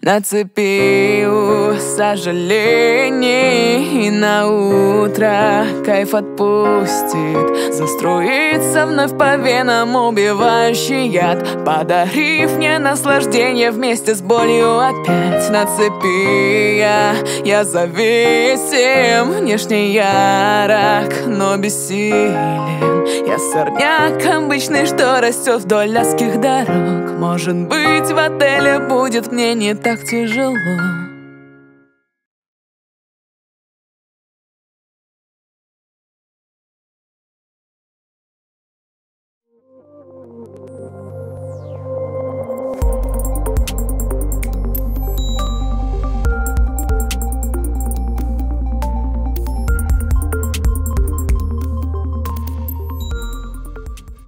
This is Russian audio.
на цепи у сожалений. И на утро кайф отпустит, заструится вновь по венам убивающий яд, подарив мне наслаждение вместе с болью опять. На цепи я зависим, внешне ярок, но бессилен. Я сорняк обычный, что растет вдоль узких дорог. Может быть, в отеле будет мне не так тяжело.